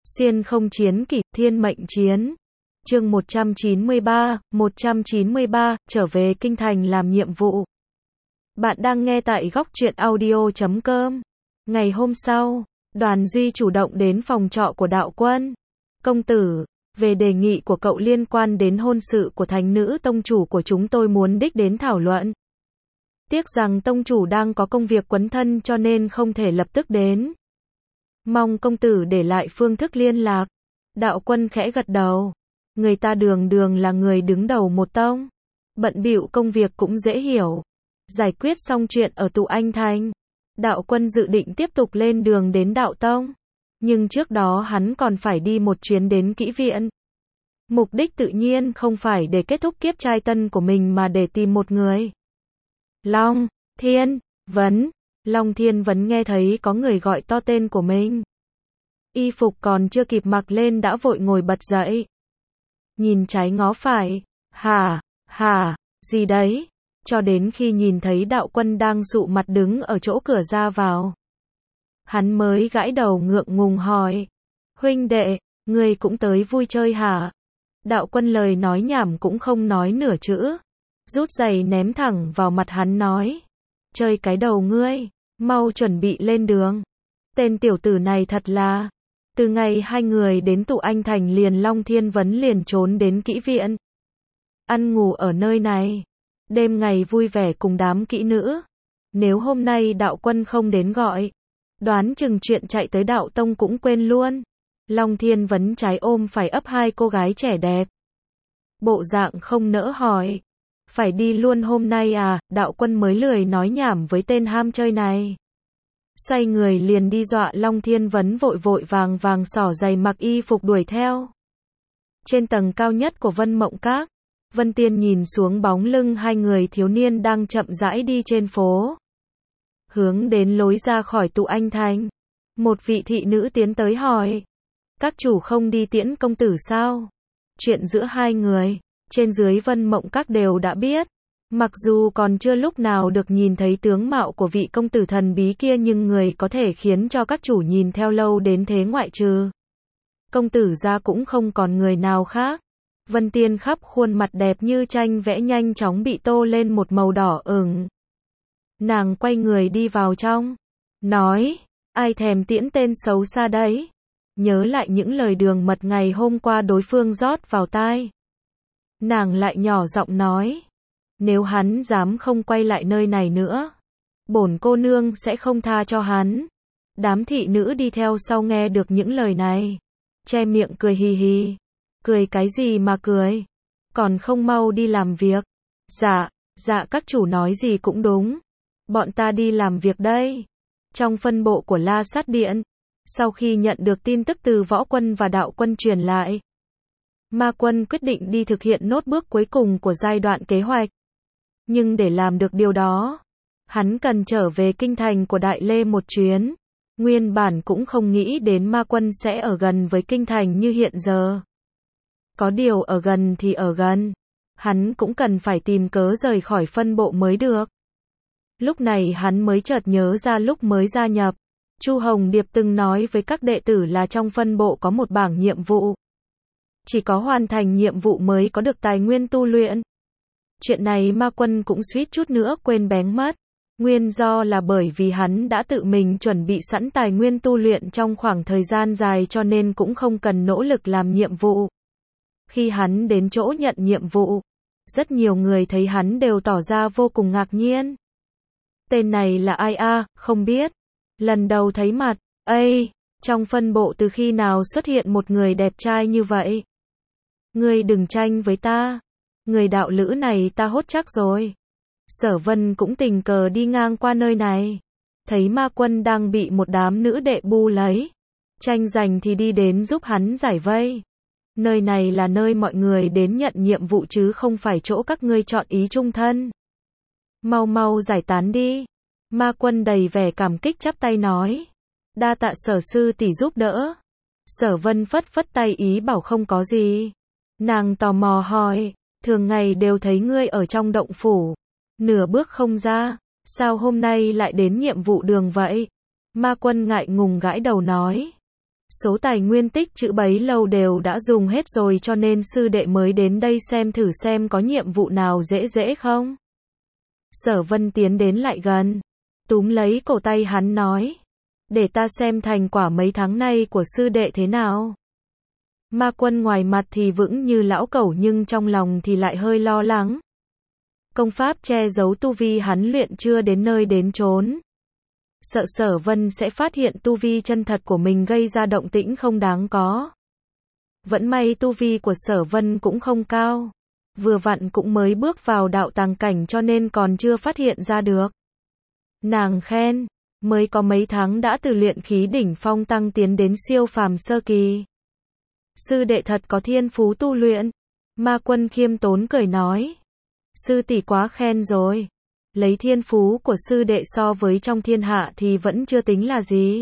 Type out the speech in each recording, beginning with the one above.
Xuyên không chiến kỷ, thiên mệnh chiến. Chương 193, trở về kinh thành làm nhiệm vụ. Bạn đang nghe tại góc truyện audio.com. Ngày hôm sau, Đoàn Duy chủ động đến phòng trọ của Đạo Quân. Công tử, về đề nghị của cậu liên quan đến hôn sự của thánh nữ tông chủ của chúng tôi muốn đích đến thảo luận. Tiếc rằng tông chủ đang có công việc quấn thân cho nên không thể lập tức đến. Mong công tử để lại phương thức liên lạc. Đạo Quân khẽ gật đầu. Người ta đường đường là người đứng đầu một tông. Bận bịu công việc cũng dễ hiểu. Giải quyết xong chuyện ở Tụ Anh Thành, Đạo Quân dự định tiếp tục lên đường đến Đạo Tông. Nhưng trước đó hắn còn phải đi một chuyến đến Kỹ Viện. Mục đích tự nhiên không phải để kết thúc kiếp trai tân của mình mà để tìm một người. Long Thiên Vấn. Long Thiên Vấn nghe thấy có người gọi to tên của mình. Y phục còn chưa kịp mặc lên đã vội ngồi bật dậy. Nhìn trái ngó phải. Hả, gì đấy? Cho đến khi nhìn thấy Đạo Quân đang sụ mặt đứng ở chỗ cửa ra vào. Hắn mới gãi đầu ngượng ngùng hỏi. Huynh đệ, ngươi cũng tới vui chơi hả? Đạo Quân lời nói nhảm cũng không nói nửa chữ. Rút giày ném thẳng vào mặt hắn nói. Chơi cái đầu ngươi, mau chuẩn bị lên đường. Tên tiểu tử này thật là. Từ ngày hai người đến Tụ Anh Thành liền Long Thiên Vấn liền trốn đến Kỹ Viện. Ăn ngủ ở nơi này. Đêm ngày vui vẻ cùng đám kỹ nữ. Nếu hôm nay Đạo Quân không đến gọi, đoán chừng chuyện chạy tới Đạo Tông cũng quên luôn. Long Thiên Vấn trái ôm phải ấp hai cô gái trẻ đẹp. Bộ dạng không nỡ hỏi. Phải đi luôn hôm nay à? Đạo Quân mới lười nói nhảm với tên ham chơi này. Xoay người liền đi dọa Long Thiên Vấn vội vội vàng xỏ giày mặc y phục đuổi theo. Trên tầng cao nhất của Vân Mộng Các, Vân Tiên nhìn xuống bóng lưng hai người thiếu niên đang chậm rãi đi trên phố. Hướng đến lối ra khỏi Tụ Anh Thành. Một vị thị nữ tiến tới hỏi. Các chủ không đi tiễn công tử sao? Chuyện giữa hai người, trên dưới Vân Mộng Các đều đã biết. Mặc dù còn chưa lúc nào được nhìn thấy tướng mạo của vị công tử thần bí kia nhưng người có thể khiến cho các chủ nhìn theo lâu đến thế ngoại trừ công tử ra cũng không còn người nào khác. Vân Tiên khắp khuôn mặt đẹp như tranh vẽ nhanh chóng bị tô lên một màu đỏ ửng. Nàng quay người đi vào trong, nói, ai thèm tiễn tên xấu xa đấy. Nhớ lại những lời đường mật ngày hôm qua đối phương rót vào tai. Nàng lại nhỏ giọng nói, nếu hắn dám không quay lại nơi này nữa, bổn cô nương sẽ không tha cho hắn. Đám thị nữ đi theo sau nghe được những lời này, che miệng cười hì hì. Cười cái gì mà cười? Còn không mau đi làm việc. Dạ, các chủ nói gì cũng đúng. Bọn ta đi làm việc đây. Trong phân bộ của La Sát Điện, sau khi nhận được tin tức từ Võ Quân và Đạo Quân truyền lại, Ma Quân quyết định đi thực hiện nốt bước cuối cùng của giai đoạn kế hoạch. Nhưng để làm được điều đó, hắn cần trở về kinh thành của Đại Lê một chuyến. Nguyên bản cũng không nghĩ đến Ma Quân sẽ ở gần với kinh thành như hiện giờ. Có điều ở gần thì ở gần, hắn cũng cần phải tìm cớ rời khỏi phân bộ mới được. Lúc này hắn mới chợt nhớ ra lúc mới gia nhập, Chu Hồng Điệp từng nói với các đệ tử là trong phân bộ có một bảng nhiệm vụ. Chỉ có hoàn thành nhiệm vụ mới có được tài nguyên tu luyện. Chuyện này Ma Quân cũng suýt chút nữa quên bén mất. Nguyên do là bởi vì hắn đã tự mình chuẩn bị sẵn tài nguyên tu luyện trong khoảng thời gian dài cho nên cũng không cần nỗ lực làm nhiệm vụ. Khi hắn đến chỗ nhận nhiệm vụ, rất nhiều người thấy hắn đều tỏ ra vô cùng ngạc nhiên. Tên này là ai a? Không biết. Lần đầu thấy mặt. Ây, trong phân bộ từ khi nào xuất hiện một người đẹp trai như vậy? Ngươi đừng tranh với ta. Người đạo lữ này ta hốt chắc rồi. Sở Vân cũng tình cờ đi ngang qua nơi này. Thấy Ma Quân đang bị một đám nữ đệ bu lấy. Tranh giành thì đi đến giúp hắn giải vây. Nơi này là nơi mọi người đến nhận nhiệm vụ chứ không phải chỗ các ngươi chọn ý chung thân. Mau mau giải tán đi. Ma Quân đầy vẻ cảm kích chắp tay nói. Đa tạ Sở sư tỷ giúp đỡ. Sở Vân phất phất tay ý bảo không có gì. Nàng tò mò hỏi, thường ngày đều thấy ngươi ở trong động phủ, nửa bước không ra, sao hôm nay lại đến nhiệm vụ đường vậy? Ma Quân ngại ngùng gãi đầu nói. Số tài nguyên tích trữ bấy lâu đều đã dùng hết rồi cho nên sư đệ mới đến đây xem thử xem có nhiệm vụ nào dễ dễ không. Sở Vân tiến đến lại gần, túm lấy cổ tay hắn nói, để ta xem thành quả mấy tháng nay của sư đệ thế nào. Ma Quân ngoài mặt thì vững như lão cẩu nhưng trong lòng thì lại hơi lo lắng. Công pháp che giấu tu vi hắn luyện chưa đến nơi đến chốn. Sợ Sở Vân sẽ phát hiện tu vi chân thật của mình gây ra động tĩnh không đáng có. Vẫn may tu vi của Sở Vân cũng không cao. Vừa vặn cũng mới bước vào đạo tàng cảnh cho nên còn chưa phát hiện ra được. Nàng khen, mới có mấy tháng đã từ luyện khí đỉnh phong tăng tiến đến siêu phàm sơ kỳ. Sư đệ thật có thiên phú tu luyện. Ma Quân khiêm tốn cười nói. Sư tỷ quá khen rồi. Lấy thiên phú của sư đệ so với trong thiên hạ thì vẫn chưa tính là gì.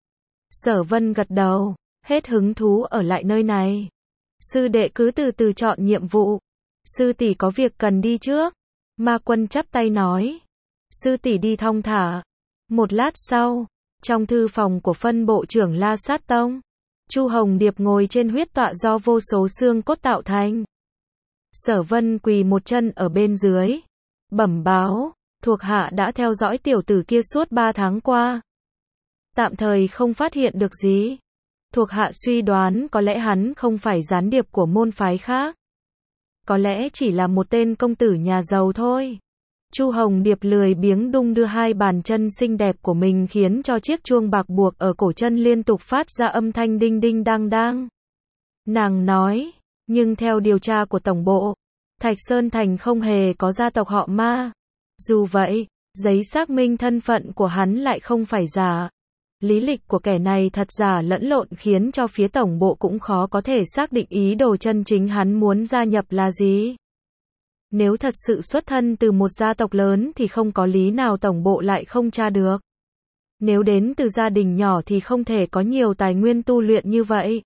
Sở Vân gật đầu, hết hứng thú ở lại nơi này. Sư đệ cứ từ từ chọn nhiệm vụ. Sư tỷ có việc cần đi trước. Ma Quân chắp tay nói. Sư tỷ đi thong thả. Một lát sau, trong thư phòng của phân bộ trưởng La Sát Tông, Chu Hồng Điệp ngồi trên huyết tọa do vô số xương cốt tạo thành. Sở Vân quỳ một chân ở bên dưới, bẩm báo, thuộc hạ đã theo dõi tiểu tử kia suốt 3 tháng qua. Tạm thời không phát hiện được gì. Thuộc hạ suy đoán có lẽ hắn không phải gián điệp của môn phái khác. Có lẽ chỉ là một tên công tử nhà giàu thôi. Chu Hồng Điệp lười biếng đung đưa hai bàn chân xinh đẹp của mình khiến cho chiếc chuông bạc buộc ở cổ chân liên tục phát ra âm thanh đinh đinh đang đang. Nàng nói, nhưng theo điều tra của tổng bộ, Thạch Sơn Thành không hề có gia tộc họ Ma. Dù vậy, giấy xác minh thân phận của hắn lại không phải giả. Lý lịch của kẻ này thật giả lẫn lộn khiến cho phía tổng bộ cũng khó có thể xác định ý đồ chân chính hắn muốn gia nhập là gì. Nếu thật sự xuất thân từ một gia tộc lớn thì không có lý nào tổng bộ lại không tra được. Nếu đến từ gia đình nhỏ thì không thể có nhiều tài nguyên tu luyện như vậy.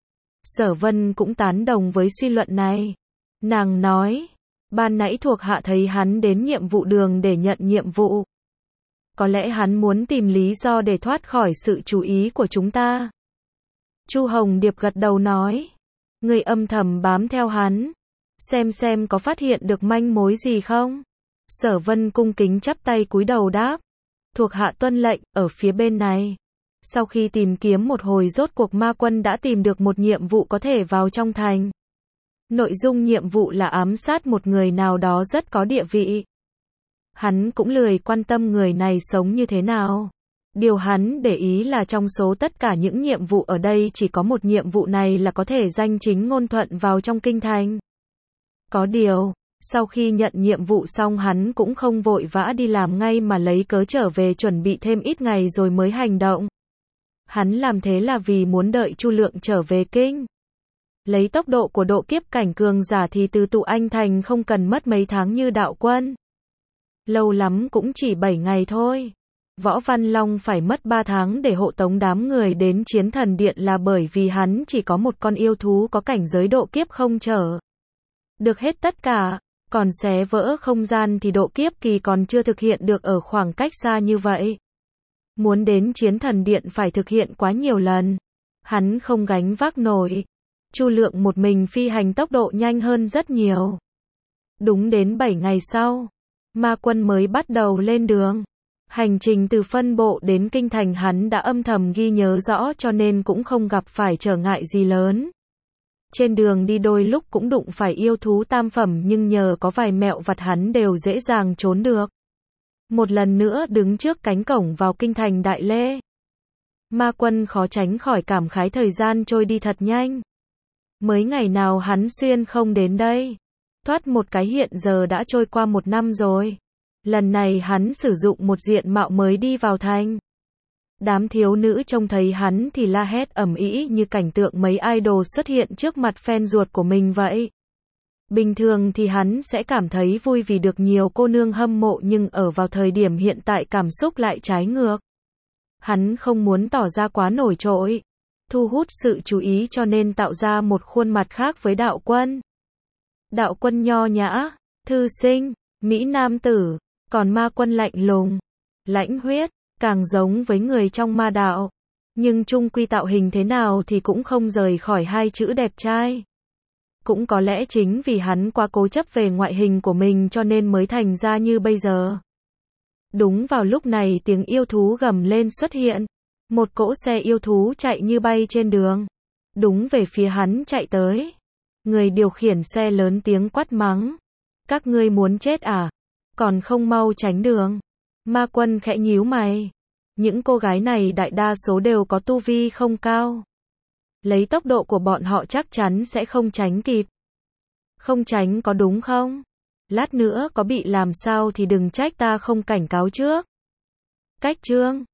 Sở Vân cũng tán đồng với suy luận này. Nàng nói, ban nãy thuộc hạ thấy hắn đến nhiệm vụ đường để nhận nhiệm vụ. Có lẽ hắn muốn tìm lý do để thoát khỏi sự chú ý của chúng ta. Chu Hồng Điệp gật đầu nói, người âm thầm bám theo hắn, xem có phát hiện được manh mối gì không? Sở Vân cung kính chắp tay cúi đầu đáp, thuộc hạ tuân lệnh, ở phía bên này. Sau khi tìm kiếm một hồi rốt cuộc Ma Quân đã tìm được một nhiệm vụ có thể vào trong thành. Nội dung nhiệm vụ là ám sát một người nào đó rất có địa vị. Hắn cũng lười quan tâm người này sống như thế nào. Điều hắn để ý là trong số tất cả những nhiệm vụ ở đây chỉ có một nhiệm vụ này là có thể danh chính ngôn thuận vào trong kinh thành. Có điều, sau khi nhận nhiệm vụ xong hắn cũng không vội vã đi làm ngay mà lấy cớ trở về chuẩn bị thêm ít ngày rồi mới hành động. Hắn làm thế là vì muốn đợi Chu Lượng trở về kinh. Lấy tốc độ của độ kiếp cảnh cường giả thì từ tụ anh thành không cần mất mấy tháng như đạo quân. Lâu lắm cũng chỉ 7 ngày thôi. Võ Văn Long phải mất 3 tháng để hộ tống đám người đến Chiến Thần Điện là bởi vì hắn chỉ có một con yêu thú có cảnh giới độ kiếp không trở được hết tất cả, còn xé vỡ không gian thì độ kiếp kỳ còn chưa thực hiện được ở khoảng cách xa như vậy. Muốn đến Chiến Thần Điện phải thực hiện quá nhiều lần. Hắn không gánh vác nổi. Chu Lượng một mình phi hành tốc độ nhanh hơn rất nhiều. Đúng đến 7 ngày sau, Ma Quân mới bắt đầu lên đường. Hành trình từ phân bộ đến kinh thành hắn đã âm thầm ghi nhớ rõ cho nên cũng không gặp phải trở ngại gì lớn. Trên đường đi đôi lúc cũng đụng phải yêu thú tam phẩm nhưng nhờ có vài mẹo vặt hắn đều dễ dàng trốn được. Một lần nữa đứng trước cánh cổng vào kinh thành Đại Lê. Ma Quân khó tránh khỏi cảm khái thời gian trôi đi thật nhanh. Mới ngày nào hắn xuyên không đến đây. Thoát một cái hiện giờ đã trôi qua 1 năm rồi. Lần này hắn sử dụng một diện mạo mới đi vào thành. Đám thiếu nữ trông thấy hắn thì la hét ầm ĩ như cảnh tượng mấy idol xuất hiện trước mặt fan ruột của mình vậy. Bình thường thì hắn sẽ cảm thấy vui vì được nhiều cô nương hâm mộ nhưng ở vào thời điểm hiện tại cảm xúc lại trái ngược. Hắn không muốn tỏ ra quá nổi trội, thu hút sự chú ý cho nên tạo ra một khuôn mặt khác với đạo quân. Đạo quân nho nhã, thư sinh, mỹ nam tử, còn Ma Quân lạnh lùng, lãnh huyết, càng giống với người trong ma đạo. Nhưng chung quy tạo hình thế nào thì cũng không rời khỏi hai chữ đẹp trai. Cũng có lẽ chính vì hắn quá cố chấp về ngoại hình của mình cho nên mới thành ra như bây giờ. Đúng vào lúc này tiếng yêu thú gầm lên xuất hiện. Một cỗ xe yêu thú chạy như bay trên đường. Đúng về phía hắn chạy tới. Người điều khiển xe lớn tiếng quát mắng. Các ngươi muốn chết à? Còn không mau tránh đường. Ma Quân khẽ nhíu mày. Những cô gái này đại đa số đều có tu vi không cao. Lấy tốc độ của bọn họ chắc chắn sẽ không tránh kịp. Không tránh có đúng không? Lát nữa có bị làm sao thì đừng trách ta không cảnh cáo trước. Cách chương